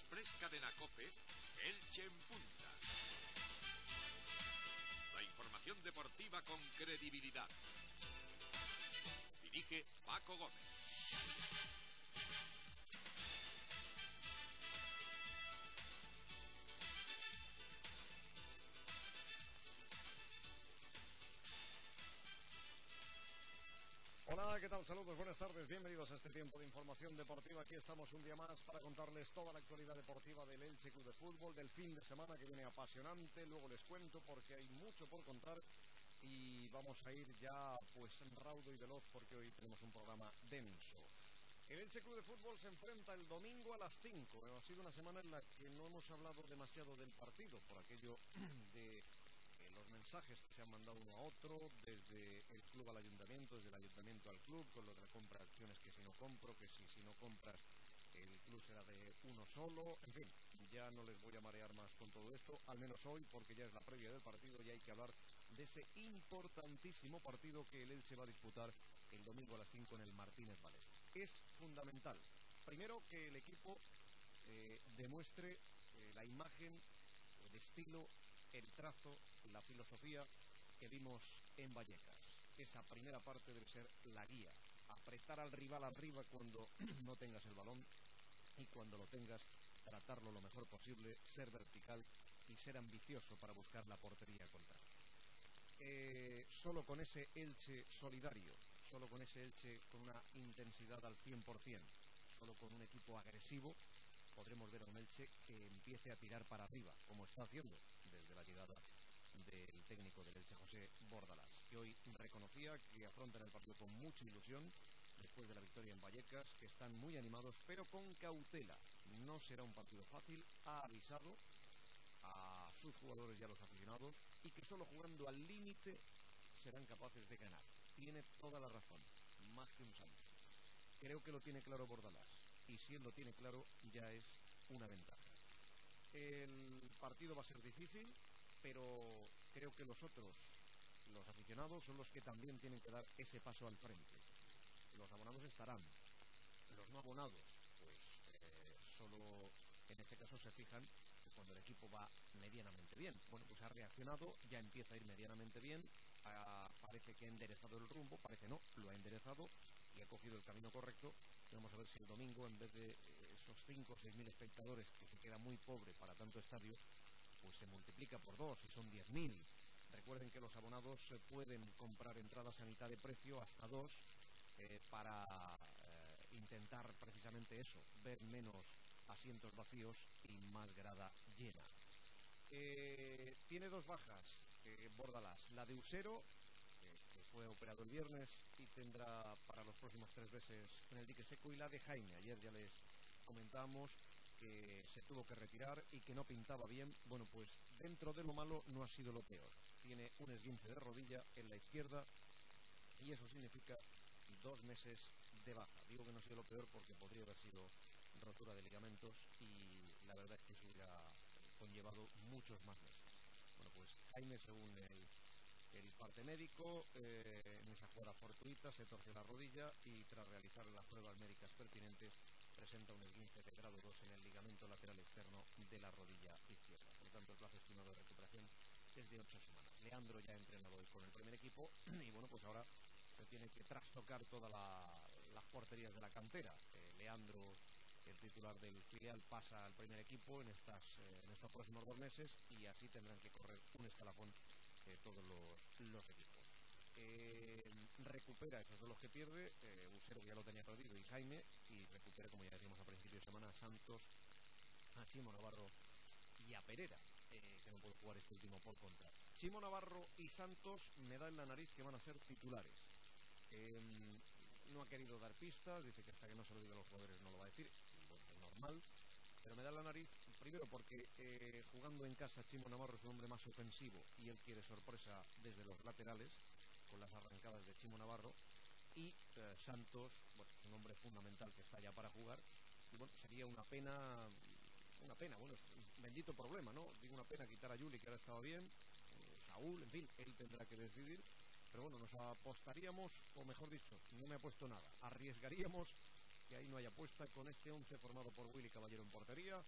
Express Cadena COPE, Elche en punta. La información deportiva con credibilidad. Dirige Paco Gómez. Hola, ¿qué tal? Saludos, buenas tardes, bienvenidos a este tiempo de información deportiva. Aquí estamos un día más para contarles toda la actualidad deportiva del Elche Club de Fútbol, del fin de semana que viene apasionante. Luego les cuento porque hay mucho por contar y vamos a ir ya pues raudo y veloz porque hoy tenemos un programa denso. El Elche Club de Fútbol se enfrenta el domingo a las 5. Ha sido una semana en la que no hemos hablado demasiado del partido por aquello de los mensajes que se han mandado uno a otro, desde el club al ayuntamiento, desde el ayuntamiento al club, con lo de la compra de acciones, que si no compro, que si no compras el club será de uno solo, en fin, ya no les voy a marear más con todo esto, al menos hoy, porque ya es la previa del partido y hay que hablar de ese importantísimo partido que el Elche va a disputar el domingo a las 5 en el Martínez Valero. Es fundamental, primero, que el equipo demuestre la imagen, el estilo, el trazo, la filosofía que vimos en Vallecas. Esa primera parte debe ser la guía. Apretar al rival arriba cuando no tengas el balón y cuando lo tengas, tratarlo lo mejor posible, ser vertical y ser ambicioso para buscar la portería contraria. Solo con ese Elche solidario, solo con ese Elche con una intensidad al 100%, solo con un equipo agresivo, podremos ver a un Elche que empiece a tirar para arriba, como está haciendo desde la llegada del técnico del Elche, José Bordalás, que hoy reconocía que afrontan el partido con mucha ilusión después de la victoria en Vallecas, que están muy animados, pero con cautela. No será un partido fácil, ha avisado a sus jugadores y a los aficionados, y que solo jugando al límite serán capaces de ganar. Tiene toda la razón, más que un santo. Creo que lo tiene claro Bordalás, y si él lo tiene claro, ya es una ventaja. El partido va a ser difícil, pero creo que los otros, los aficionados, son los que también tienen que dar ese paso al frente. Los abonados estarán, los no abonados, pues solo en este caso se fijan cuando el equipo va medianamente bien. Bueno, pues ha reaccionado, ya empieza a ir medianamente bien, parece que ha enderezado el rumbo, parece no, lo ha enderezado y ha cogido el camino correcto. Vamos a ver si el domingo, en vez de esos 5 o 6 mil espectadores, que se queda muy pobre para tanto estadio, pues se multiplica por 2 y son 10.000. Recuerden que los abonados pueden comprar entradas a mitad de precio, hasta 2, para intentar precisamente eso, ver menos asientos vacíos y más grada llena. Tiene 2 bajas Bordalás, la de Usero, que fue operado el viernes y tendrá para los próximos 3 meses en el dique seco, y la de Jaime. Ayer ya les comentamos que se tuvo que retirar y que no pintaba bien. Bueno, pues dentro de lo malo no ha sido lo peor. Tiene un esguince de rodilla en la izquierda y eso significa 2 meses de baja. Digo que no ha sido lo peor porque podría haber sido rotura de ligamentos y la verdad es que eso hubiera conllevado muchos más meses. Bueno, pues Jaime, según el parte médico, en esa jugada fortuita se torció la rodilla y tras realizar las pruebas médicas pertinentes presenta un esguince de grado 2 en el ligamento lateral externo de la rodilla izquierda. Por tanto, el plazo estimado de recuperación es de 8 semanas. Leandro ya ha entrenado hoy con el primer equipo y bueno, pues ahora se tiene que trastocar todas las porterías de la cantera. Leandro, el titular del filial, pasa al primer equipo en estos próximos 2 meses y así tendrán que correr un escalafón todos los equipos. Recupera, esos son los que pierde, Usero, que ya lo tenía perdido, y Jaime, y recupera, como ya decíamos a principio de semana, a Santos, a Chimo Navarro y a Perera, que no puede jugar este último por contra. Chimo Navarro y Santos me da en la nariz que van a ser titulares. No ha querido dar pistas, dice que hasta que no se lo diga a los jugadores no lo va a decir, bueno, es normal, pero me da en la nariz, primero porque jugando en casa Chimo Navarro es un hombre más ofensivo y él quiere sorpresa desde los laterales, con las arrancadas de Chimo Navarro, y Santos, bueno, es un hombre fundamental que está ya para jugar, y bueno, sería una pena, bueno, es un bendito problema, ¿no? Digo, una pena quitar a Juli, que ahora estaba bien, Saúl, en fin, él tendrá que decidir. Pero bueno, nos apostaríamos, o mejor dicho, no me apuesto nada, arriesgaríamos que ahí no haya apuesta con este 11 formado por Willy Caballero en portería,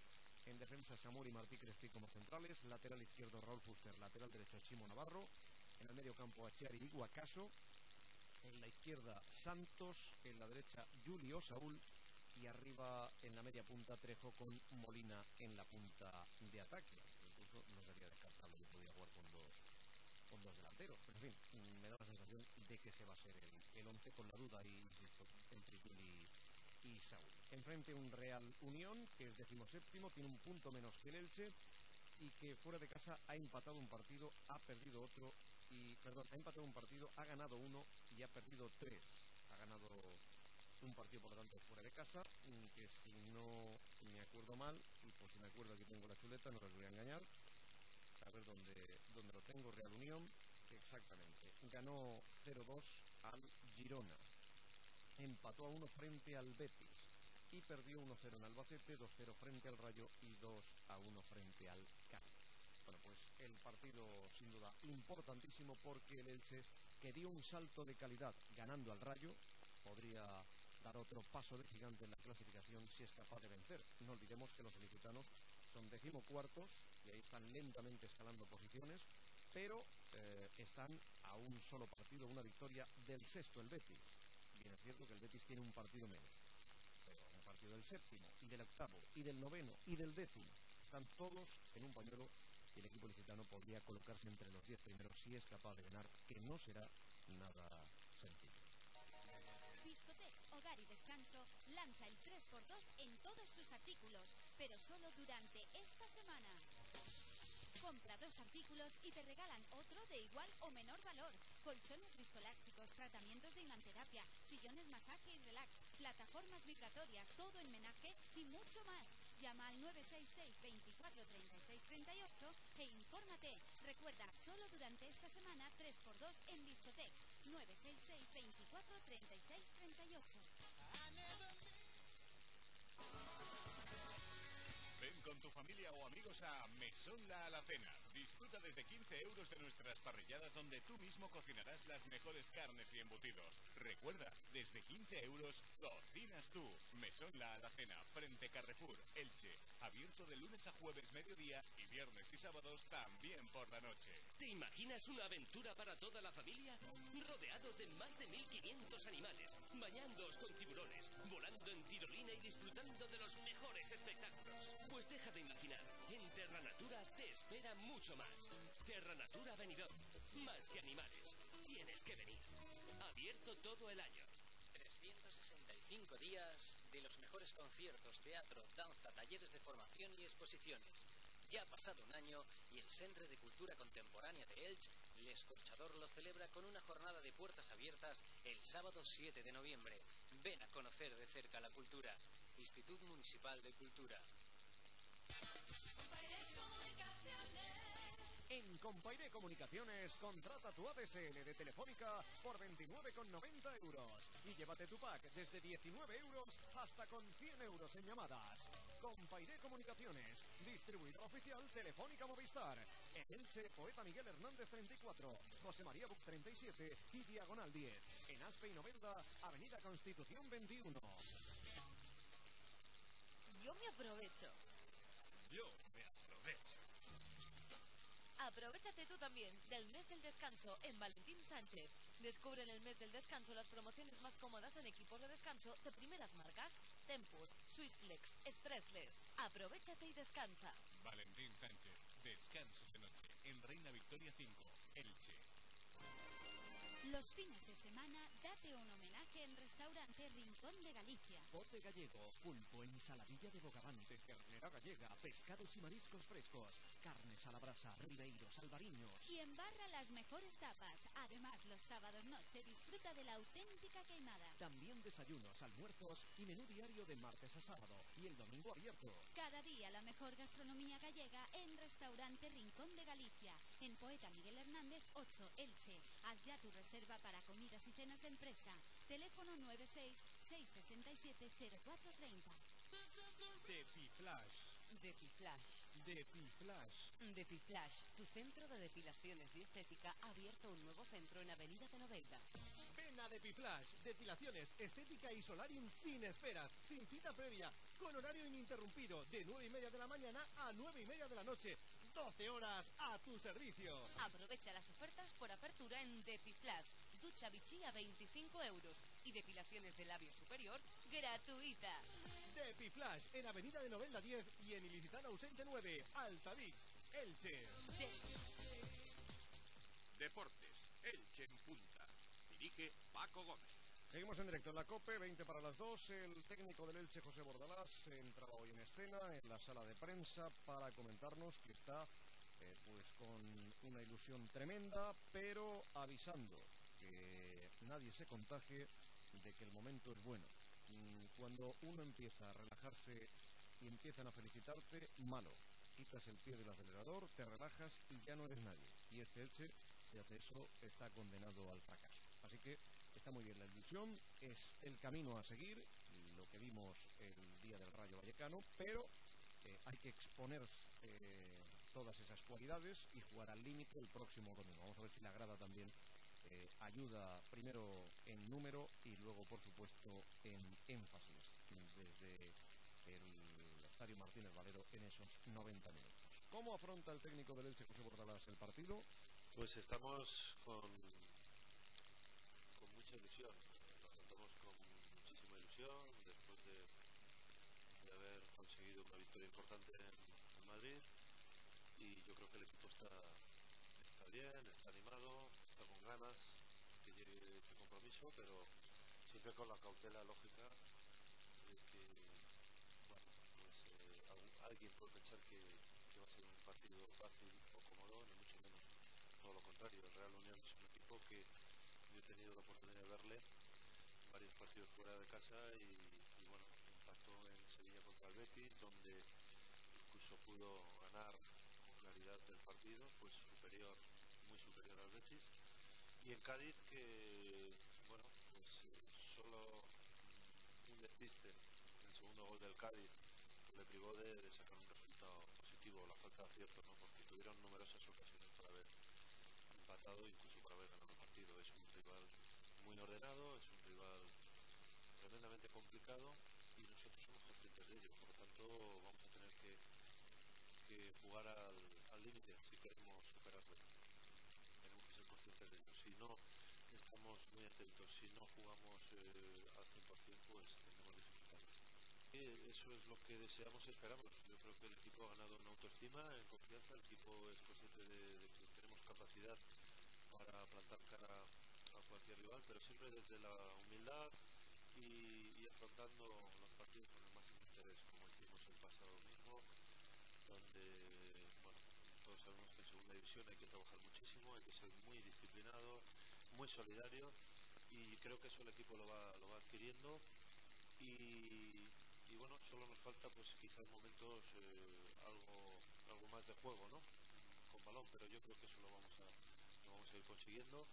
En defensa, Samur y Martí Crespi como centrales. Lateral izquierdo, Raúl Fuster. Lateral derecho, Chimo Navarro. En el medio campo, Achiari y Guacaso. En la izquierda, Santos. En la derecha, Julio Saúl. Y arriba, en la media punta, Trejo con Molina en la punta de ataque. Incluso no sería descartable que podía jugar con dos delanteros. Pero en fin, me da la sensación de que se va a ser el 11 con la duda, y insisto, entre Juli y Saúl. Enfrente un Real Unión, que es 17º, tiene un punto menos que el Elche, y que fuera de casa ha empatado un partido, ha perdido otro, ha empatado un partido, ha ganado uno y ha perdido 3. Ha ganado un partido, por lo tanto, fuera de casa, que si no me acuerdo mal, y por si me acuerdo aquí tengo la chuleta, no les voy a engañar, a ver dónde lo tengo. Real Unión, exactamente, ganó 0-2 al Girona, empató a 1 frente al Betis y perdió 1-0 en Albacete, 2-0 frente al Rayo y 2-1 frente al Cádiz. Bueno, pues el partido sin duda importantísimo, porque el Elche, que dio un salto de calidad ganando al Rayo, podría dar otro paso de gigante en la clasificación si es capaz de vencer. No olvidemos que los ilicitanos son 14º y ahí están lentamente escalando posiciones, pero están a un solo partido, una victoria del sexto, el Betis. Bien, es cierto que el Betis tiene un partido menos, pero un partido del séptimo y del octavo y del noveno y del 10º están todos en un pañuelo, y el equipo ilicitano podría colocarse entre los 10 primeros si es capaz de ganar, que no será nada sencillo. Discotex, Hogar y Descanso lanza el 3x2 en todos sus artículos, pero solo durante esta semana. Compra 2 artículos y te regalan otro de igual o menor valor. Colchones viscoelásticos, tratamientos de imanterapia, sillones masaje y relax, plataformas vibratorias, todo en menaje y mucho más. Llama al 966 24 36 38 e infórmate. Recuerda, solo durante esta semana 3x2 en Discotex. 966 24 36 38. Ven con tu familia o amigos a Mesón La Alacena. Disfruta desde 15 euros de nuestras parrilladas, donde tú mismo cocinarás las mejores carnes y embutidos. Recuerda, desde 15 euros cocinas tú. Mesón La Alacena, frente Carrefour, Elche. Abierto de lunes a jueves mediodía y viernes y sábados también por la noche. ¿Te imaginas una aventura para toda la familia? Rodeados de más de 1500 animales, bañándoos con tiburones, volando en tirolina y disfrutando de los mejores espectáculos. Pues deja de imaginar, en Terra Natura te espera mucho más. Terra Natura Benidorm, más que animales, tienes que venir. Abierto todo el año. 365 días de los mejores conciertos, teatro, danza, talleres de formación y exposiciones. Ya ha pasado un año y el Centre de Cultura Contemporánea de Elche, l'Escorxador, lo celebra con una jornada de puertas abiertas el sábado 7 de noviembre. Ven a conocer de cerca la cultura. Instituto Municipal de Cultura. En Compairé Comunicaciones, contrata tu ADSL de Telefónica por 29,90 euros y llévate tu pack desde 19 euros hasta con 100 euros en llamadas. Compairé Comunicaciones, distribuidor oficial Telefónica Movistar. En Elche, Poeta Miguel Hernández 34, José María Buc 37 y Diagonal 10. En Aspe y Novelda, Avenida Constitución 21. Yo me aprovecho. Yo me aprovecho. Aprovechate tú también del mes del descanso en Valentín Sánchez. Descubre en el mes del descanso las promociones más cómodas en equipos de descanso de primeras marcas: Tempur, Swissflex, Stressless. Aprovechate y descansa. Valentín Sánchez, descanso de noche en Reina Victoria 5, Elche. Los fines de semana, date un homenaje en Restaurante Rincón de Galicia. Bote gallego, pulpo, ensaladilla de bogavante, ternera gallega, pescados y mariscos frescos, carnes a la brasa, ribeiros, albariños. Y embarra las mejores tapas. Además, los sábados noche disfruta de la auténtica queimada. También desayunos, almuerzos y menú diario de martes a sábado. Y el domingo abierto. Cada día la mejor gastronomía gallega en Restaurante Rincón de Galicia. En Poeta Miguel Hernández 8, Elche. Haz ya tu reserva para comidas y cenas de empresa. Teléfono 96-667-0430. Depiflash. Depiflash. Depiflash. Depiflash, tu centro de depilaciones y estética, ha abierto un nuevo centro en Avenida de Novelda. Ven a Depiflash, depilaciones, estética y solarium sin esperas, sin cita previa, con horario ininterrumpido, de 9:30 de la mañana a 9:30 de la noche. 12 horas a tu servicio. Aprovecha las ofertas por apertura en Depiflash. Ducha Vichy a 25 euros y depilaciones del labio superior gratuita. Depiflash en Avenida de Novelda 10 y en Ilicitano Ausente 9, Altavix, Elche. Deportes, Elche en punta. Dirige Paco Gómez. Seguimos en directo en la COPE, 20 para las 2. El técnico del Elche, José Bordalás, entraba hoy en escena en la sala de prensa para comentarnos que está pues con una ilusión tremenda, pero avisando que nadie se contagie de que el momento es bueno. Cuando uno empieza a relajarse y empiezan a felicitarte, malo. Quitas el pie del acelerador, te relajas y ya no eres nadie. Y este Elche, si hace eso, está condenado al fracaso. Así que está muy bien la ilusión, es el camino a seguir, lo que vimos el día del Rayo Vallecano, pero hay que exponer todas esas cualidades y jugar al límite el próximo domingo. Vamos a ver si la grada también ayuda primero en número y luego, por supuesto, en énfasis desde el Estadio Martínez Valero en esos 90 minutos. ¿Cómo afronta el técnico del Elche, José Bordalás, el partido? Pues estamos con mucha ilusión, lo afrontamos con muchísima ilusión después de haber conseguido una victoria importante en Madrid, y yo creo que el equipo está bien, está animado, está con ganas que llegue este compromiso, pero siempre con la cautela lógica de que, bueno, pues alguien puede pensar que va a ser un partido fácil o cómodo, ni mucho menos, todo lo contrario. El Real Unión es un equipo que yo he tenido la oportunidad de verle varios partidos fuera de casa y bueno, impactó en Sevilla contra el Betis, donde incluso pudo ganar con claridad el partido, pues superior, muy superior al Betis, y en Cádiz que, bueno, pues solo un despiste, el segundo gol del Cádiz, le privó de sacar un resultado positivo, la falta de acierto, ¿no? Porque tuvieron numerosas ocasiones para haber empatado, incluso para haber ganado el partido. Es un rival muy ordenado, es un rival tremendamente complicado y nosotros somos conscientes de ello. Por lo tanto, vamos a tener que jugar al límite si queremos superarlo. Tenemos que ser conscientes de ello. Si no estamos muy atentos, si no jugamos al 100%, pues tendremos dificultades. Eso es lo que deseamos y esperamos. Yo creo que el equipo ha ganado en autoestima, en confianza. El equipo es consciente de que tenemos capacidad para plantar cara a cualquier rival, pero siempre desde la humildad y afrontando los partidos con el máximo interés, como hicimos el pasado domingo, donde, bueno, todos sabemos que en segunda división hay que trabajar muchísimo, hay que ser muy disciplinado, muy solidario, y creo que eso el equipo lo va adquiriendo, y bueno, solo nos falta pues quizá en momentos algo más de juego, ¿no? Con balón, pero yo creo que eso lo vamos a ir consiguiendo,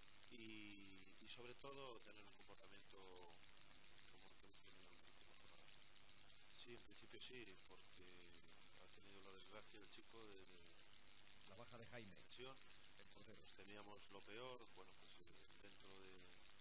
y sobre todo tener un comportamiento como el que hemos tenido en las últimas semanas. Sí, en principio sí, porque ha tenido la desgracia el chico de la baja de Jaime. El portero. Pues teníamos lo peor, bueno, pues dentro de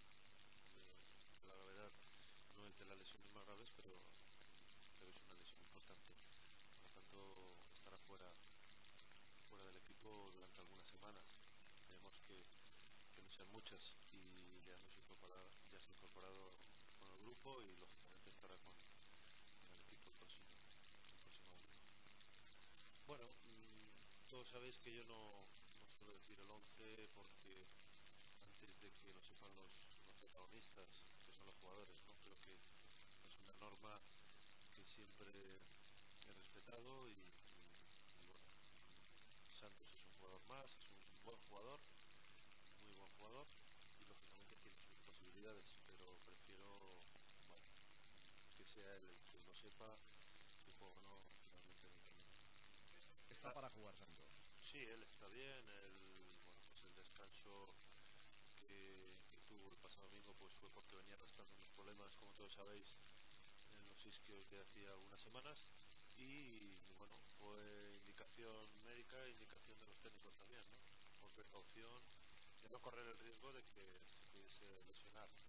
la gravedad, no es de las lesiones más graves, pero es una lesión importante. Por lo tanto, estará fuera del equipo durante algunas semanas. Esperemos que no sean muchas, y ya se ha incorporado con el grupo y lógicamente estará con el equipo el próximo domingo. Bueno, todos sabéis que yo no suelo decir el 11 porque antes de que lo sepan los protagonistas, que son los jugadores, ¿no? Creo que es una norma que siempre he respetado, y bueno, Santos es un jugador más, es un buen jugador, muy buen jugador, y lógicamente tiene sus posibilidades, pero prefiero, bueno, que sea él el que lo sepa, si juega o no finalmente en el camino. Está para jugar Santos. Sí, él está bien, bueno, pues el descanso que tuvo el pasado domingo pues fue porque venía arrastrando unos problemas, como todos sabéis, en los isquios de hacía algunas semanas, y bueno, fue indicación médica e indicación de los técnicos también, ¿no? Por precaución, de no correr el riesgo de que se pudiese lesionar.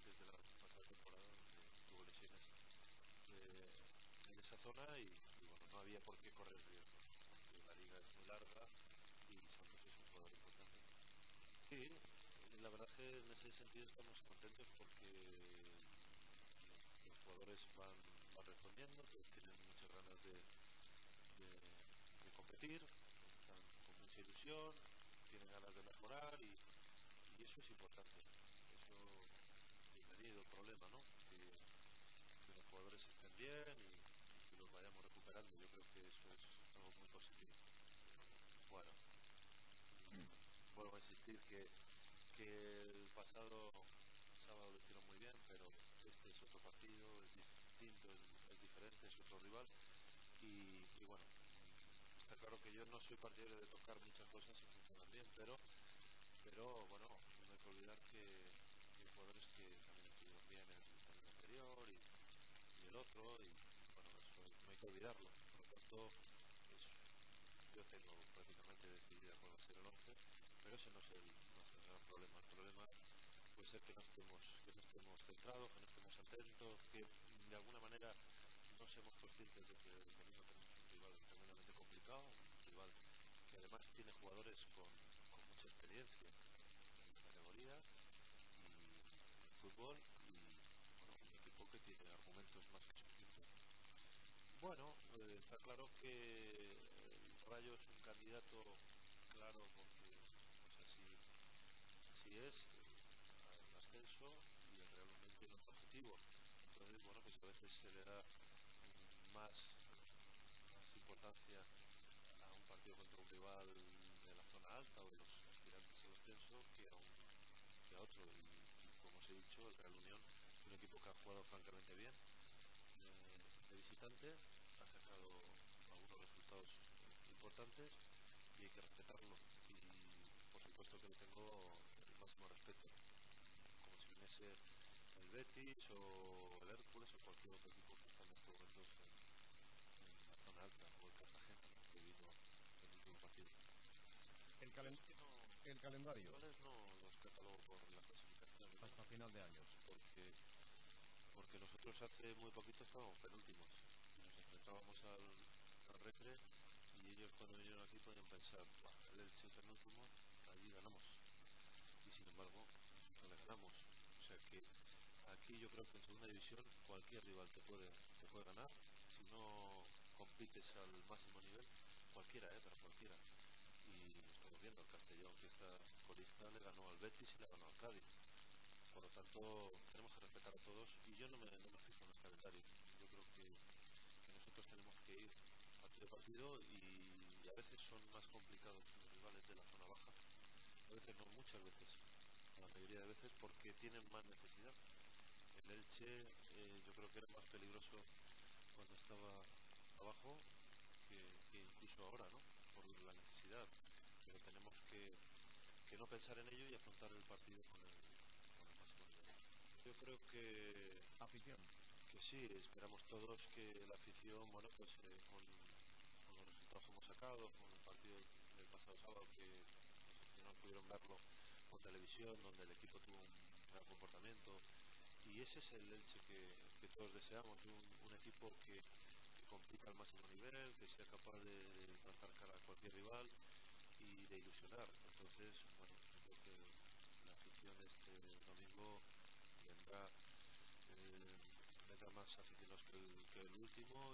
antes de la pasada temporada, donde tuvo lesiones en esa zona y bueno, no había por qué correr riesgos, porque la liga es muy larga y Santos es un jugador importante. Sí, la verdad que en ese sentido estamos contentos porque los jugadores van respondiendo, todos tienen muchas ganas de competir, están con mucha ilusión, tienen ganas de mejorar y eso es importante. Eso, bienvenido el problema, ¿no? Que los jugadores estén bien y que los vayamos recuperando. Yo creo que eso es algo muy positivo. Bueno, vuelvo a insistir que el pasado sábado lo hicieron muy bien, pero este es otro partido, es distinto, es diferente, es otro rival y bueno, está claro que yo no soy partidario de tocar muchas cosas si funcionan bien, pero bueno, no hay que olvidar que hay jugadores que también estuvieron bien en el partido anterior y el otro y bueno, eso no hay que olvidarlo. Por lo tanto, pues, yo tengo prácticamente decidida cuál va a ser el 11, pero ese no es el gran problema. El problema puede ser que no estemos centrados, que no estemos atentos, que de alguna manera no seamos conscientes de que el domingo tenemos un rival tremendamente complicado, un rival que además tiene jugadores con mucha experiencia en la categoría y en el fútbol y bueno, un equipo que tiene argumentos más que suficientes. Bueno, está claro que el Rayo es un candidato claro porque pues así es al ascenso y el Real Unión tiene otro objetivo. Entonces, bueno, pues a veces se le da más, más importancia a un partido contra un rival de la zona alta o de los aspirantes al ascenso que a otro. Y como os he dicho, el Real Unión es un equipo que ha jugado francamente bien de visitante, ha sacado algunos resultados importantes y hay que respetarlo. Y por supuesto que le tengo el máximo respeto, como si viniese el Betis o el Hércules o cualquier otro equipo que está en estos momentos en la zona alta, o el Cartagena, que vino en el último partido. El, Yo calen es que el calendario rivales no los catalogo por la clasificación, ¿no? hasta final de años. Porque nosotros hace muy poquito estábamos penúltimos y nos enfrentábamos al Recre y ellos cuando vinieron aquí podían pensar, el Elche penúltimo, allí ganamos. Y sin embargo, nosotros le ganamos. O sea que aquí yo creo que en segunda división cualquier rival te puede ganar. Si no compites al máximo nivel, cualquiera, pero cualquiera. Y lo estamos viendo, el Castellón, que está colista, le ganó al Betis y le ganó al Cádiz. Por lo tanto, tenemos que respetar a todos y yo no me fijo en el calendario. Yo creo que nosotros tenemos que ir partido a partido y a veces son más complicados los rivales de la zona baja. A veces no, muchas veces, la mayoría de veces, porque tienen más necesidad. El Elche yo creo que era más peligroso cuando estaba abajo que incluso ahora, ¿no? Por la necesidad. Pero tenemos que no pensar en ello y afrontar el partido con el máximo nivel. Yo creo Afición. que sí, esperamos todos que la afición, bueno, pues con los resultados que hemos sacado, con el partido del pasado sábado que los aficionados pudieron verlo por televisión, donde el equipo tuvo un gran comportamiento y ese es el Elche que todos deseamos, un equipo que compita al máximo nivel, que sea capaz de plantar cara a cualquier rival y de ilusionar. Entonces, bueno, yo creo que la afición este domingo vendrá, eh, vendrá más aficionados que el último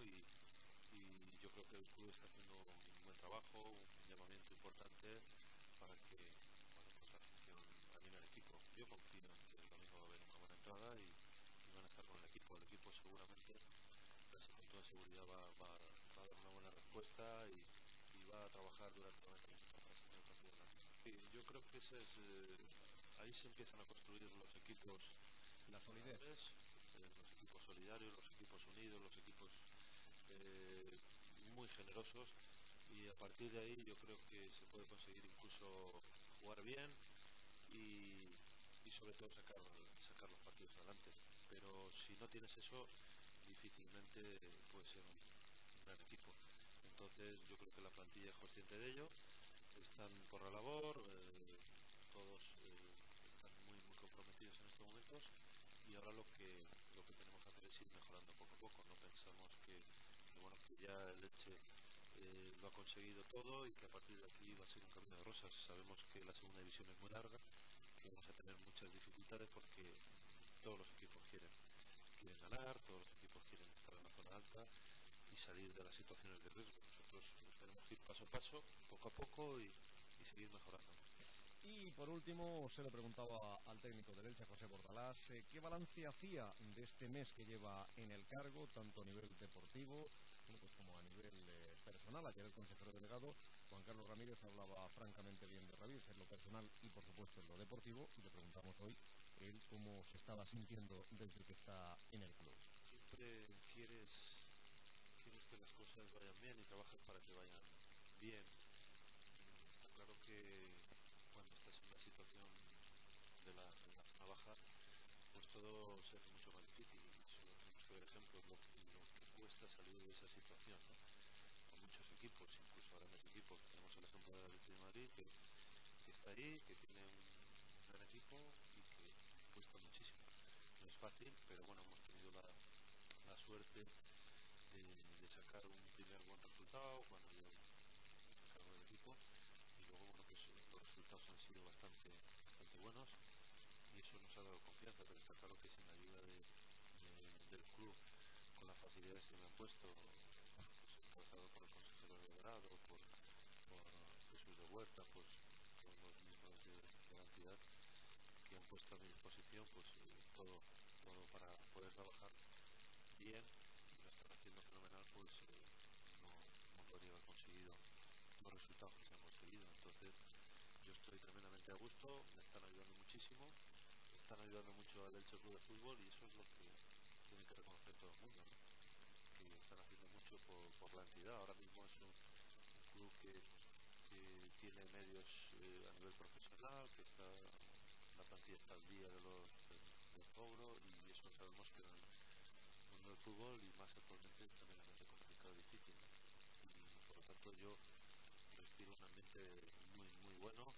y yo creo que el club está haciendo un buen trabajo, un llamamiento importante para que bueno, pues la afición anime al equipo. Yo confío en que el domingo va a haber una buena entrada y van a estar con el equipo. El equipo seguramente, casi con toda seguridad, va a dar una buena respuesta y va a trabajar durante 90 minutos para sacar el partido adelante. Sí, yo creo que ese es, ahí se empiezan a construir los equipos La solidez. ganadores, los equipos solidarios, los equipos unidos, los equipos muy generosos y a partir de ahí yo creo que se puede conseguir incluso jugar bien y, y sobre todo sacar los partidos adelante. Pero si no tienes eso, difícilmente puede ser un gran equipo. Entonces yo creo que la plantilla es consciente de ello, están por la labor, todos están muy comprometidos en estos momentos es ir mejorando poco a poco. No pensamos que ya el Elche lo ha conseguido todo y que a partir de aquí va a ser un camino de rosas. Sabemos que la segunda división es muy larga, que vamos a tener muchas dificultades porque todos los equipos quieren ganar, todos los equipos quieren estar en la zona alta y salir de las situaciones de riesgo. Nosotros tenemos que ir paso a paso, poco a poco y seguir mejorando. Y por último, se le preguntaba al técnico del Elche, José Bordalás, ¿qué balance hacía de este mes que lleva en el cargo, tanto a nivel deportivo como a nivel personal? Ayer el consejero delegado, Juan Carlos Ramírez, hablaba francamente bien de Ramírez en lo personal y por supuesto en lo deportivo, y le preguntamos hoy él cómo se estaba sintiendo desde que está en el club. Siempre quieres que las cosas vayan bien y trabajas para que vayan bien. Está claro que cuando estás en una situación de la zona baja, pues todo se hace mucho más difícil. Solo tenemos que ver ejemplos lo que cuesta salir de esa situación, ¿no? Con muchos equipos, incluso grandes equipos. Tenemos el ejemplo del Atlético de Madrid, que está ahí, que tiene un gran equipo y que cuesta muchísimo. No es fácil, pero bueno, hemos tenido la suerte de sacar un primer buen resultado cuando yo me encargo del equipo, y luego bueno, pues los resultados han sido bastante buenos y eso nos ha dado confianza. Pero está claro que sin la ayuda del club, con las facilidades que me han puesto, pues encabezado por el consejero delegado, por Jesús de Huerta, pues todos los miembros de la entidad que han puesto a mi disposición, pues todo para poder trabajar bien, y lo están haciendo fenomenal, pues no podría haber conseguido los resultados que se han conseguido. Entonces yo estoy tremendamente a gusto, me están ayudando muchísimo, están ayudando mucho al Elche Club de Fútbol, y eso es lo que tiene que reconocer todo el mundo, ¿no? Que están haciendo mucho por la entidad. Ahora mismo es un club que tiene medios a nivel profesional, que la plantilla está al día del cobro, y eso sabemos que en el mundo del fútbol, y más actualmente, es tremendamente complicado y difícil, ¿no? Y por lo tanto yo respiro un ambiente muy muy bueno,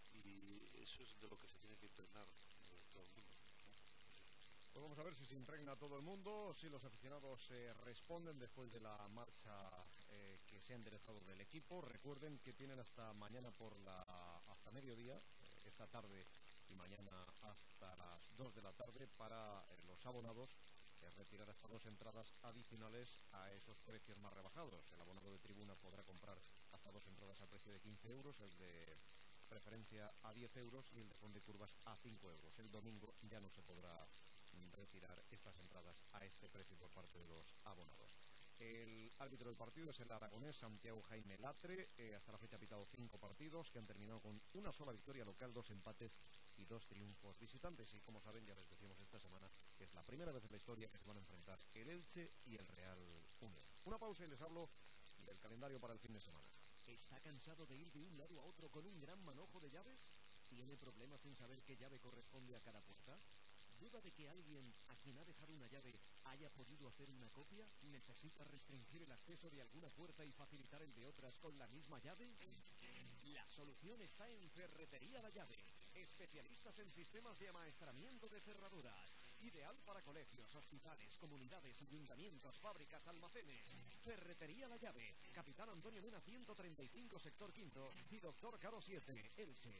y eso es de lo que se tiene que impregnar todo el mundo, ¿no? Pues vamos a ver si se impregna todo el mundo, si los aficionados responden después de la marcha que se ha enderezado del equipo. Recuerden que tienen hasta mañana hasta mediodía, esta tarde y mañana hasta las 2 de la tarde, para los abonados retirar hasta 2 entradas adicionales a esos precios más rebajados. El abonado de tribuna podrá comprar hasta 2 entradas a precio de 15 euros, el de preferencia a 10 euros y el de fondo y curvas a 5 euros. El domingo ya no se podrá retirar estas entradas a este precio por parte de los abonados. El árbitro del partido es el aragonés Santiago Jaime Latre. Hasta la fecha ha pitado 5 partidos que han terminado con una sola victoria local, 2 empates y 2 triunfos visitantes. Y como saben, ya les decimos esta semana que es la primera vez en la historia que se van a enfrentar el Elche y el Real Unión. Una pausa y les hablo del calendario para el fin de semana. ¿Está cansado de ir de un lado a otro con un gran manojo de llaves? ¿Tiene problemas en saber qué llave corresponde a cada puerta? ¿Duda de que alguien a quien ha dejado una llave haya podido hacer una copia? ¿Necesita restringir el acceso de alguna puerta y facilitar el de otras con la misma llave? La solución está en Ferretería La Llave. Especialistas en sistemas de amaestramiento de cerraduras. Ideal para colegios, hospitales, comunidades, ayuntamientos, fábricas, almacenes. Ferretería La Llave. Capitán Antonio Mena 135, sector 5 y Doctor Caro 7, Elche.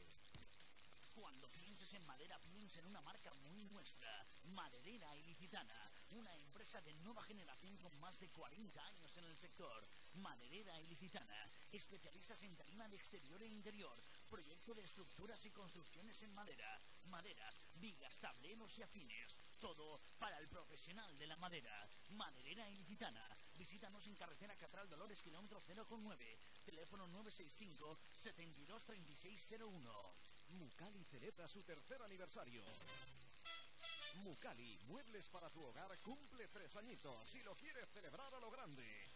Cuando pienses en madera, piensa en una marca muy nuestra, Maderera Ilicitana, una empresa de nueva generación con más de 40 años en el sector. Maderera Ilicitana, especialistas en tarima de exterior e interior, proyecto de estructuras y construcciones en madera, maderas, vigas, tableros y afines, todo para el profesional de la madera. Maderera Ilicitana, visítanos en carretera Catral Dolores, kilómetro 0,9, teléfono 965 72 3601. Mucali celebra su 3er aniversario. Mucali, muebles para tu hogar, cumple 3 añitos y lo quieres celebrar a lo grande.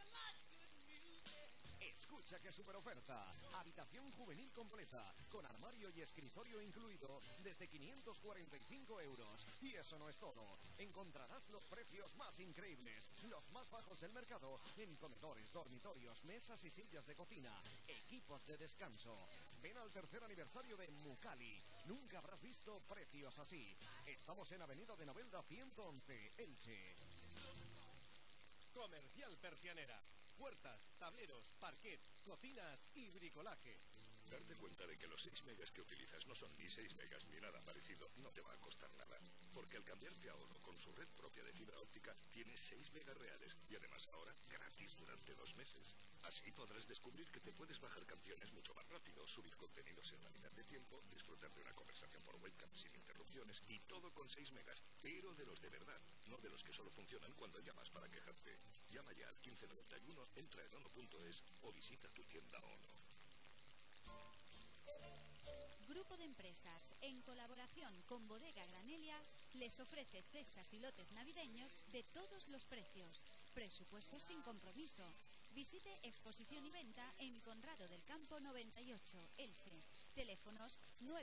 Escucha qué super oferta. Habitación juvenil completa, con armario y escritorio incluido, desde 545 euros. Y eso no es todo. Encontrarás los precios más increíbles, los más bajos del mercado, en comedores, dormitorios, mesas y sillas de cocina, equipos de descanso. Ven al 3er aniversario de Mucali. Nunca habrás visto precios así. Estamos en Avenida de Novelda 111, Elche. Comercial Persianera. Puertas, tableros, parquet, cocinas y bricolaje. Darte cuenta de que los 6 megas que utilizas no son ni 6 megas ni nada parecido no te va a costar nada. Porque al cambiarte a Ono con su red propia de fibra óptica, tienes 6 megas reales y además ahora gratis durante 2 meses. Así podrás descubrir que te puedes bajar canciones mucho más rápido, subir contenidos en la mitad de tiempo, disfrutar de una conversación por webcam sin interrupciones y todo con 6 megas, pero de los de verdad, no de los que solo funcionan cuando llamas para quejarte. Llama ya al 1591, entra en ono.es o visita tu tienda Ono. Grupo de Empresas, en colaboración con Bodega Granelia, les ofrece cestas y lotes navideños de todos los precios. Presupuestos sin compromiso. Visite exposición y venta en Conrado del Campo 98, Elche. Teléfonos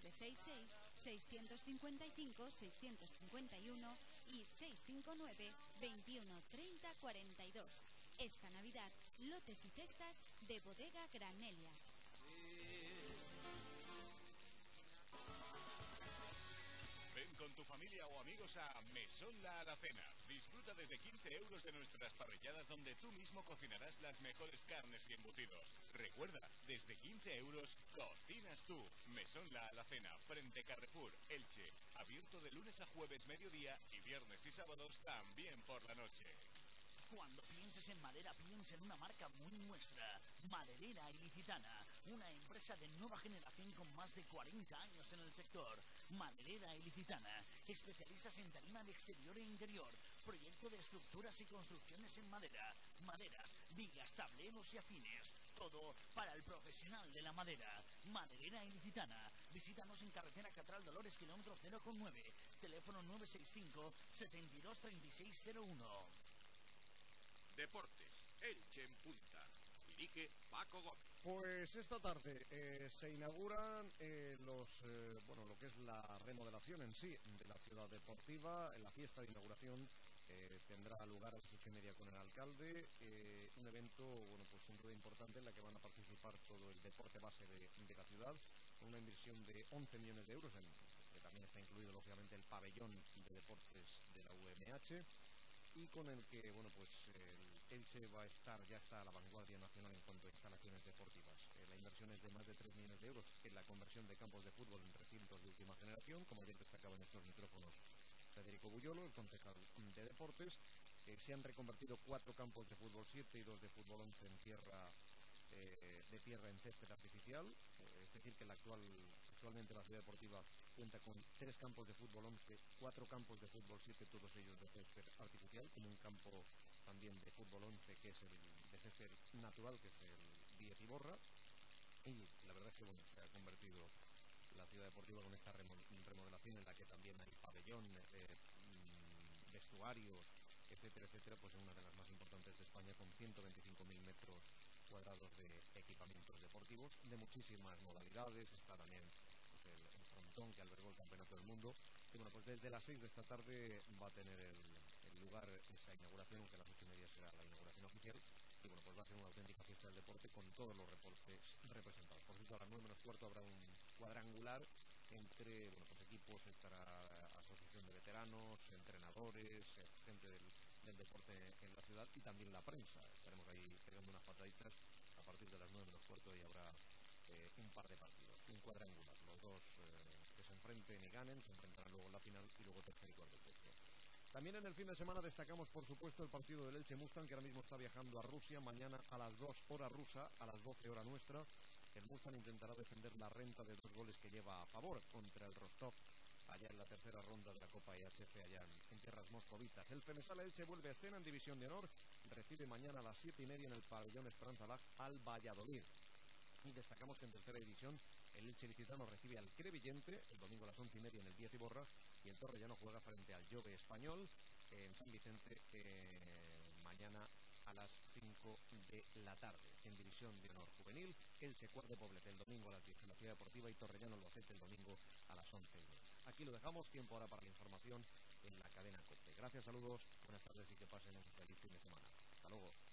966-655-651 y 659 21 30 42. Esta Navidad, lotes y cestas de Bodega Granelia. Ven con tu familia o amigos a Mesón La Alacena. Disfruta desde 15 euros de nuestras parrilladas donde tú mismo cocinarás las mejores carnes y embutidos. Recuerda, desde 15 euros cocinas tú. Mesón La Alacena, frente Carrefour, Elche. Abierto de lunes a jueves mediodía y viernes y sábados también por la noche. Cuando pienses en madera, piensa en una marca muy nuestra, Maderera Ilicitana, una empresa de nueva generación con más de 40 años en el sector. Maderera Ilicitana, especialistas en tarima de exterior e interior, proyecto de estructuras y construcciones en madera, maderas, vigas, tableros y afines, todo para el profesional de la madera. Maderera Ilicitana, visítanos en carretera Catral Dolores, kilómetro 0,9, teléfono 965 72 3601. Deportes, Elche en punta. Dirige Paco Gómez. Pues esta tarde se inauguran lo que es la remodelación en sí de la ciudad deportiva. En la fiesta de inauguración tendrá lugar a las 8:30 con el alcalde. Un evento, pues sin duda importante, en la que van a participar todo el deporte base de la ciudad, con una inversión de 11 millones de euros, que también está incluido, lógicamente, el pabellón de deportes de la UMH. Y con el que, el Elche ya está a la vanguardia nacional en cuanto a instalaciones deportivas. La inversión es de más de 3 millones de euros en la conversión de campos de fútbol en recintos de última generación, como ayer destacaba en estos micrófonos Federico Buyolo, el concejal de deportes. Se han reconvertido 4 campos de fútbol 7 y 2 de fútbol 11 en tierra en césped artificial. Es decir, que actualmente la ciudad deportiva cuenta con 3 campos de fútbol 11, 4 campos de fútbol 7, todos ellos de césped artificial, como un campo también de fútbol 11 que es el de césped natural, que es el 10 Iborra. Y la verdad es que se ha convertido la ciudad deportiva con esta remodelación, en la que también hay pabellón, vestuarios, etcétera, pues en una de las más importantes de España, con 125.000 metros cuadrados de equipamientos deportivos de muchísimas modalidades. Está también el frontón que albergó el Campeonato del Mundo. Y pues desde las 6 de esta tarde va a tener el lugar esa inauguración, aunque a las 8:30 será la inauguración oficial. Y pues va a ser una auténtica fiesta del deporte con todos los deportes representados. Por cierto, a las 9:15 habrá un cuadrangular entre equipos. Estará asociación de veteranos, entrenadores, gente del deporte en la ciudad, y también la prensa. Estaremos ahí pegando unas pataditas a partir de las 9:15 y habrá un par de partidos, un cuadrangular. Los dos que se enfrenten y ganen se enfrentarán luego en la final, y luego tercer y cuarto puesto. También en el fin de semana destacamos, por supuesto, el partido del Elche Mustang, que ahora mismo está viajando a Rusia. Mañana a las 2 horas rusa, a las 12 horas nuestra, el Mustang intentará defender la renta de 2 goles que lleva a favor contra el Rostov, allá en la tercera ronda de la Copa IHF, allá en tierras moscovitas. El Femesal Elche vuelve a escena en División de Honor, recibe mañana a las 7:30 en el pabellón Esperanza Lag al Valladolid. Y destacamos que en tercera división el Elche Ilicitano recibe al Crevillente el domingo a las 11:30 en el 10 Iborra, y el Torrellano juega frente al Jove Español en San Vicente mañana a las 5 de la tarde. En División de Honor Juvenil, Elche Cuart de Poblet el domingo a las 10 en la Ciudad Deportiva, y Torrellano Albacete el domingo a las 11:30. Aquí lo dejamos, tiempo ahora para la información en la cadena COPE. Gracias, saludos, buenas tardes y que pasen un feliz fin de semana. Hasta luego.